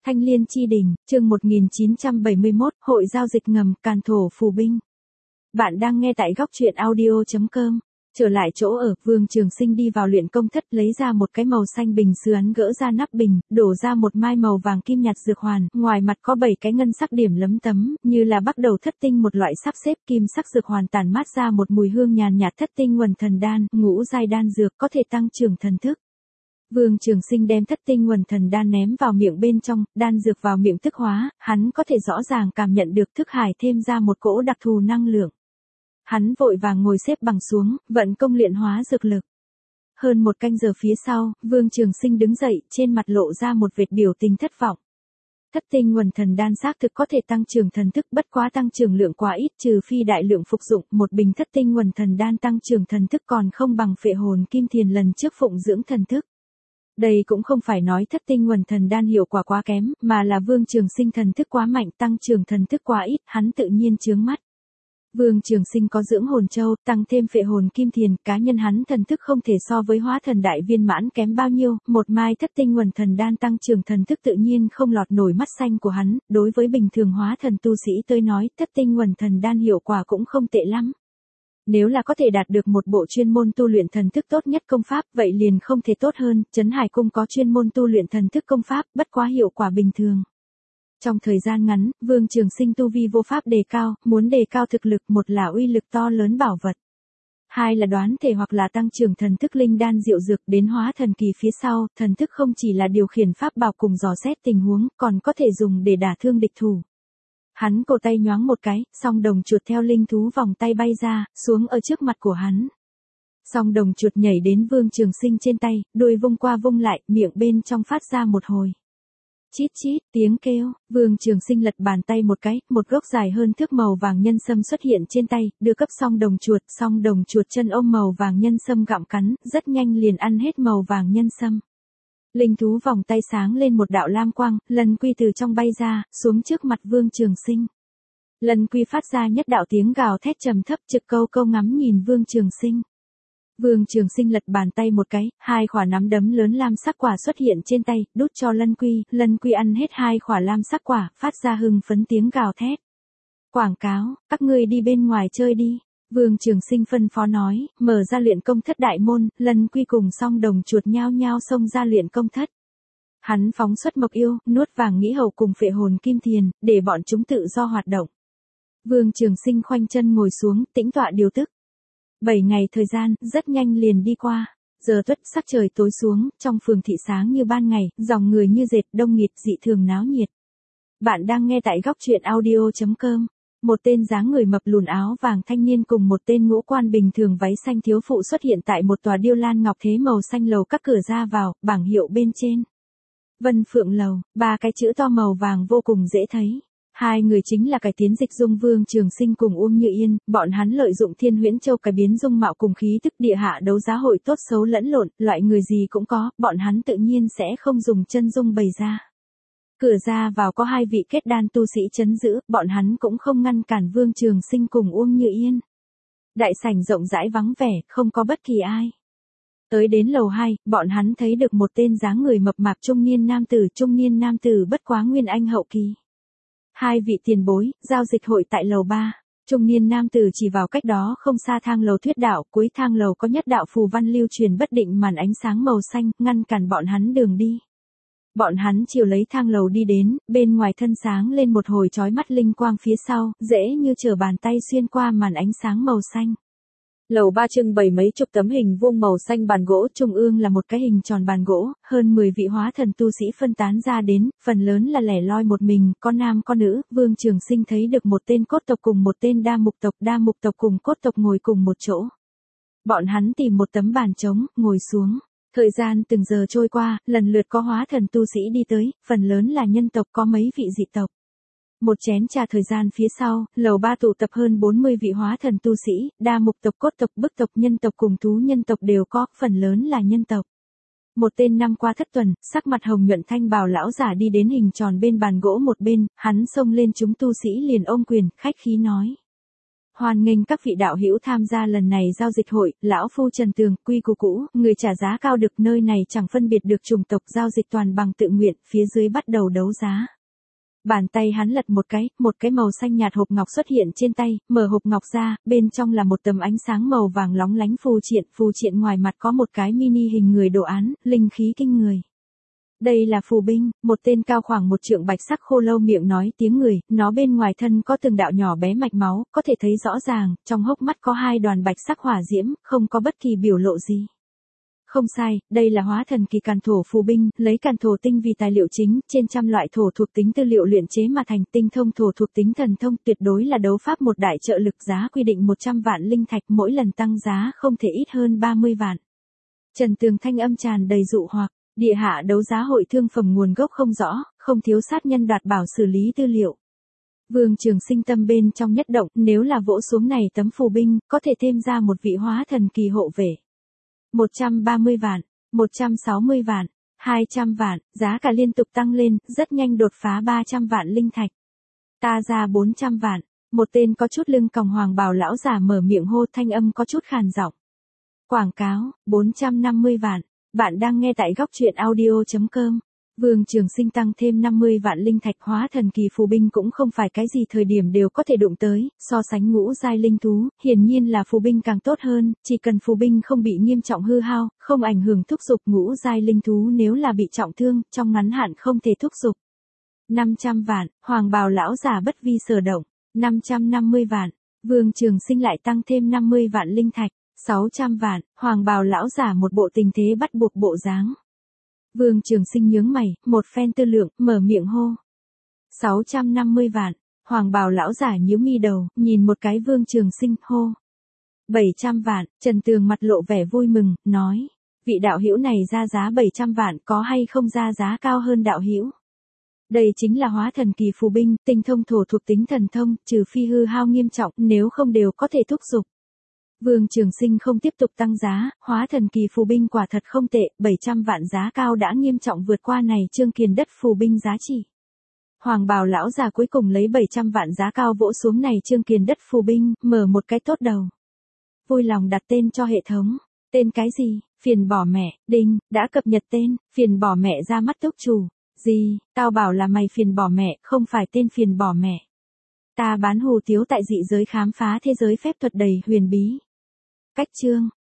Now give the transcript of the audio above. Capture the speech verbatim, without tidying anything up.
Thanh Liên Chi Đình, chương một nghìn chín trăm bảy mươi mốt, Hội giao dịch ngầm, Càn Thổ Phù Binh. Bạn đang nghe tại góc truyện audio chấm com. Trở lại chỗ ở, Vương Trường Sinh đi vào luyện công thất, lấy ra một cái màu xanh bình sứ ấn, gỡ ra nắp bình, đổ ra một mai màu vàng kim nhạt dược hoàn, ngoài mặt có bảy cái ngân sắc điểm lấm tấm, như là bắt đầu thất tinh một loại sắp xếp kim sắc dược hoàn tản mát ra một mùi hương nhàn nhạt thất tinh nguồn thần đan, ngũ giai đan dược có thể tăng trưởng thần thức. Vương Trường Sinh đem thất tinh nguồn thần đan ném vào miệng bên trong, đan dược vào miệng thức hóa, hắn có thể rõ ràng cảm nhận được thức hải thêm ra một cỗ đặc thù năng lượng. Hắn vội vàng ngồi xếp bằng xuống, vận công luyện hóa dược lực. Hơn một canh giờ phía sau, Vương Trường Sinh đứng dậy, trên mặt lộ ra một vệt biểu tình thất vọng. Thất tinh nguồn thần đan xác thực có thể tăng trưởng thần thức, bất quá tăng trưởng lượng quá ít, trừ phi đại lượng phục dụng, một bình thất tinh nguồn thần đan tăng trưởng thần thức còn không bằng phệ hồn kim thiền lần trước phụng dưỡng thần thức. Đây cũng không phải nói thất tinh nguồn thần đan hiệu quả quá kém, mà là Vương Trường Sinh thần thức quá mạnh, tăng trưởng thần thức quá ít, hắn tự nhiên chướng mắt. Vương Trường Sinh có dưỡng hồn châu, tăng thêm phệ hồn kim thiền, cá nhân hắn thần thức không thể so với hóa thần đại viên mãn kém bao nhiêu, một mai thất tinh nguồn thần đan tăng trưởng thần thức tự nhiên không lọt nổi mắt xanh của hắn, đối với bình thường hóa thần tu sĩ tới nói, thất tinh nguồn thần đan hiệu quả cũng không tệ lắm. Nếu là có thể đạt được một bộ chuyên môn tu luyện thần thức tốt nhất công pháp, vậy liền không thể tốt hơn, Trấn Hải Cung có chuyên môn tu luyện thần thức công pháp, bất quá hiệu quả bình thường. Trong thời gian ngắn, Vương Trường Sinh tu vi vô pháp đề cao, muốn đề cao thực lực, một là uy lực to lớn bảo vật. Hai là đoán thể hoặc là tăng trưởng thần thức linh đan diệu dược, đến hóa thần kỳ phía sau, thần thức không chỉ là điều khiển pháp bảo cùng dò xét tình huống, còn có thể dùng để đả thương địch thủ. Hắn cổ tay nhoáng một cái, song đồng chuột theo linh thú vòng tay bay ra, xuống ở trước mặt của hắn. Song đồng chuột nhảy đến Vương Trường Sinh trên tay, đuôi vung qua vung lại, miệng bên trong phát ra một hồi. Chít chít, tiếng kêu, Vương Trường Sinh lật bàn tay một cái, một gốc dài hơn thước màu vàng nhân sâm xuất hiện trên tay, đưa cấp song đồng chuột, song đồng chuột chân ôm màu vàng nhân sâm gặm cắn, rất nhanh liền ăn hết màu vàng nhân sâm. Linh thú vòng tay sáng lên một đạo lam quang, Lân Quy từ trong bay ra, xuống trước mặt Vương Trường Sinh. Lân Quy phát ra nhất đạo tiếng gào thét trầm thấp, trực câu câu ngắm nhìn Vương Trường Sinh. Vương Trường Sinh lật bàn tay một cái, hai quả nắm đấm lớn lam sắc quả xuất hiện trên tay, đút cho Lân Quy, Lân Quy ăn hết hai quả lam sắc quả, phát ra hưng phấn tiếng gào thét. Quảng cáo, các ngươi đi bên ngoài chơi đi. Vương Trường Sinh phân phó nói, mở ra luyện công thất đại môn, Lân Quy cùng song đồng chuột nhao nhao xông ra luyện công thất. Hắn phóng xuất mộc yêu, nuốt vàng nghĩ hầu cùng phệ hồn kim thiền, để bọn chúng tự do hoạt động. Vương Trường Sinh khoanh chân ngồi xuống, tĩnh tọa điều tức. Bảy ngày thời gian, rất nhanh liền đi qua. Giờ tuất sắc trời tối xuống, trong phường thị sáng như ban ngày, dòng người như dệt, đông nghịt, dị thường náo nhiệt. Bạn đang nghe tại góc truyện audio chấm com. Một tên dáng người mập lùn áo vàng thanh niên cùng một tên ngũ quan bình thường váy xanh thiếu phụ xuất hiện tại một tòa điêu lan ngọc thế màu xanh lầu các cửa ra vào, bảng hiệu bên trên. Vân Phượng Lầu, ba cái chữ to màu vàng vô cùng dễ thấy. Hai người chính là cải tiến dịch dung Vương Trường Sinh cùng Uông Như Yên, bọn hắn lợi dụng Thiên Huyễn Châu cải biến dung mạo cùng khí tức địa hạ đấu giá hội tốt xấu lẫn lộn, loại người gì cũng có, bọn hắn tự nhiên sẽ không dùng chân dung bày ra. Cửa ra vào có hai vị kết đan tu sĩ trấn giữ, bọn hắn cũng không ngăn cản Vương Trường Sinh cùng Uông Như Yên. Đại sảnh rộng rãi vắng vẻ, không có bất kỳ ai. Tới đến lầu hai, bọn hắn thấy được một tên dáng người mập mạp trung niên nam tử, trung niên nam tử bất quá nguyên anh hậu kỳ. Hai vị tiền bối, giao dịch hội tại lầu ba. Trung niên nam tử chỉ vào cách đó không xa thang lầu thuyết đạo, cuối thang lầu có nhất đạo phù văn lưu truyền bất định màn ánh sáng màu xanh, ngăn cản bọn hắn đường đi. Bọn hắn chiều lấy thang lầu đi đến, bên ngoài thân sáng lên một hồi chói mắt linh quang phía sau, dễ như trở bàn tay xuyên qua màn ánh sáng màu xanh. Lầu ba trưng bày mấy chục tấm hình vuông màu xanh bàn gỗ, trung ương là một cái hình tròn bàn gỗ, hơn mười vị hóa thần tu sĩ phân tán ra đến, phần lớn là lẻ loi một mình, có nam có nữ. Vương Trường Sinh thấy được một tên cốt tộc cùng một tên đa mục tộc, đa mục tộc cùng cốt tộc ngồi cùng một chỗ. Bọn hắn tìm một tấm bàn trống, ngồi xuống. Thời gian từng giờ trôi qua, lần lượt có hóa thần tu sĩ đi tới, phần lớn là nhân tộc, có mấy vị dị tộc. Một chén trà thời gian phía sau, lầu ba tụ tập hơn bốn mươi vị hóa thần tu sĩ, đa mục tộc, cốt tộc, bức tộc, nhân tộc cùng thú nhân tộc đều có, phần lớn là nhân tộc. Một tên năm qua thất tuần, sắc mặt hồng nhuận thanh bào lão giả đi đến hình tròn bên bàn gỗ một bên, hắn xông lên chúng tu sĩ liền ôm quyền, khách khí nói. Hoan nghênh các vị đạo hữu tham gia lần này giao dịch hội, lão phu Trần Tường, quy củ cũ, người trả giá cao được, nơi này chẳng phân biệt được chủng tộc, giao dịch toàn bằng tự nguyện, phía dưới bắt đầu đấu giá. Bàn tay hắn lật một cái, một cái màu xanh nhạt hộp ngọc xuất hiện trên tay, mở hộp ngọc ra, bên trong là một tấm ánh sáng màu vàng lóng lánh phù triện, phù triện ngoài mặt có một cái mini hình người đồ án, linh khí kinh người. Đây là phù binh, một tên cao khoảng một trượng bạch sắc khô lâu miệng nói tiếng người, nó bên ngoài thân có từng đạo nhỏ bé mạch máu, có thể thấy rõ ràng, trong hốc mắt có hai đoàn bạch sắc hỏa diễm, không có bất kỳ biểu lộ gì. Không sai, đây là hóa thần kỳ càn thổ phù binh, lấy càn thổ tinh vì tài liệu chính, trên trăm loại thổ thuộc tính tư liệu luyện chế mà thành, tinh thông thổ thuộc tính thần thông, tuyệt đối là đấu pháp một đại trợ lực, giá quy định một trăm vạn linh thạch, mỗi lần tăng giá không thể ít hơn ba mươi vạn. Trần Tường thanh âm tràn đầy dụ hoặc. Địa hạ đấu giá hội thương phẩm nguồn gốc không rõ, không thiếu sát nhân đoạt bảo xử lý tư liệu. Vương Trường Sinh tâm bên trong nhất động, nếu là vỗ xuống này tấm phù binh, có thể thêm ra một vị hóa thần kỳ hộ vệ. một trăm ba mươi vạn, một trăm sáu mươi vạn, hai trăm vạn, giá cả liên tục tăng lên, rất nhanh đột phá ba trăm vạn linh thạch. Ta ra bốn trăm vạn, một tên có chút lưng còng hoàng bào lão giả mở miệng hô, thanh âm có chút khàn giọng. Quảng cáo, bốn trăm năm mươi vạn. Bạn đang nghe tại góc truyện audio chấm com. Vương Trường Sinh tăng thêm năm mươi vạn linh thạch, hóa thần kỳ phù binh cũng không phải cái gì thời điểm đều có thể đụng tới, so sánh ngũ giai linh thú, hiển nhiên là phù binh càng tốt hơn, chỉ cần phù binh không bị nghiêm trọng hư hao, không ảnh hưởng thúc dục, ngũ giai linh thú nếu là bị trọng thương, trong ngắn hạn không thể thúc dục. năm trăm vạn, hoàng bào lão giả bất vi sở động, năm trăm năm mươi vạn, Vương Trường Sinh lại tăng thêm năm mươi vạn linh thạch. sáu trăm vạn, hoàng bào lão giả một bộ tình thế bắt buộc bộ dáng. Vương Trường Sinh nhướng mày, một phen tư lượng, mở miệng hô. sáu trăm năm mươi vạn, hoàng bào lão giả nhíu mi đầu, nhìn một cái Vương Trường Sinh, hô. bảy trăm vạn, Trần Tường mặt lộ vẻ vui mừng, nói. Vị đạo hữu này ra giá bảy trăm vạn, có hay không ra giá cao hơn đạo hữu? Đây chính là hóa thần kỳ phù binh, tinh thông thổ thuộc tính thần thông, trừ phi hư hao nghiêm trọng, nếu không đều có thể thúc dục. Vương Trường Sinh không tiếp tục tăng giá, hóa thần kỳ phù binh quả thật không tệ, bảy trăm vạn giá cao đã nghiêm trọng vượt qua này Trương Kiền đất phù binh giá trị. Hoàng bào lão già cuối cùng lấy bảy trăm vạn giá cao vỗ xuống này Trương Kiền đất phù binh, mở một cái tốt đầu. Vui lòng đặt tên cho hệ thống. Tên cái gì? Phiền bỏ mẹ, đinh, đã cập nhật tên, phiền bỏ mẹ ra mắt túc chủ. Gì, tao bảo là mày phiền bỏ mẹ, không phải tên phiền bỏ mẹ. Ta bán hủ tiếu tại dị giới khám phá thế giới phép thuật đầy huyền bí. Cách chương,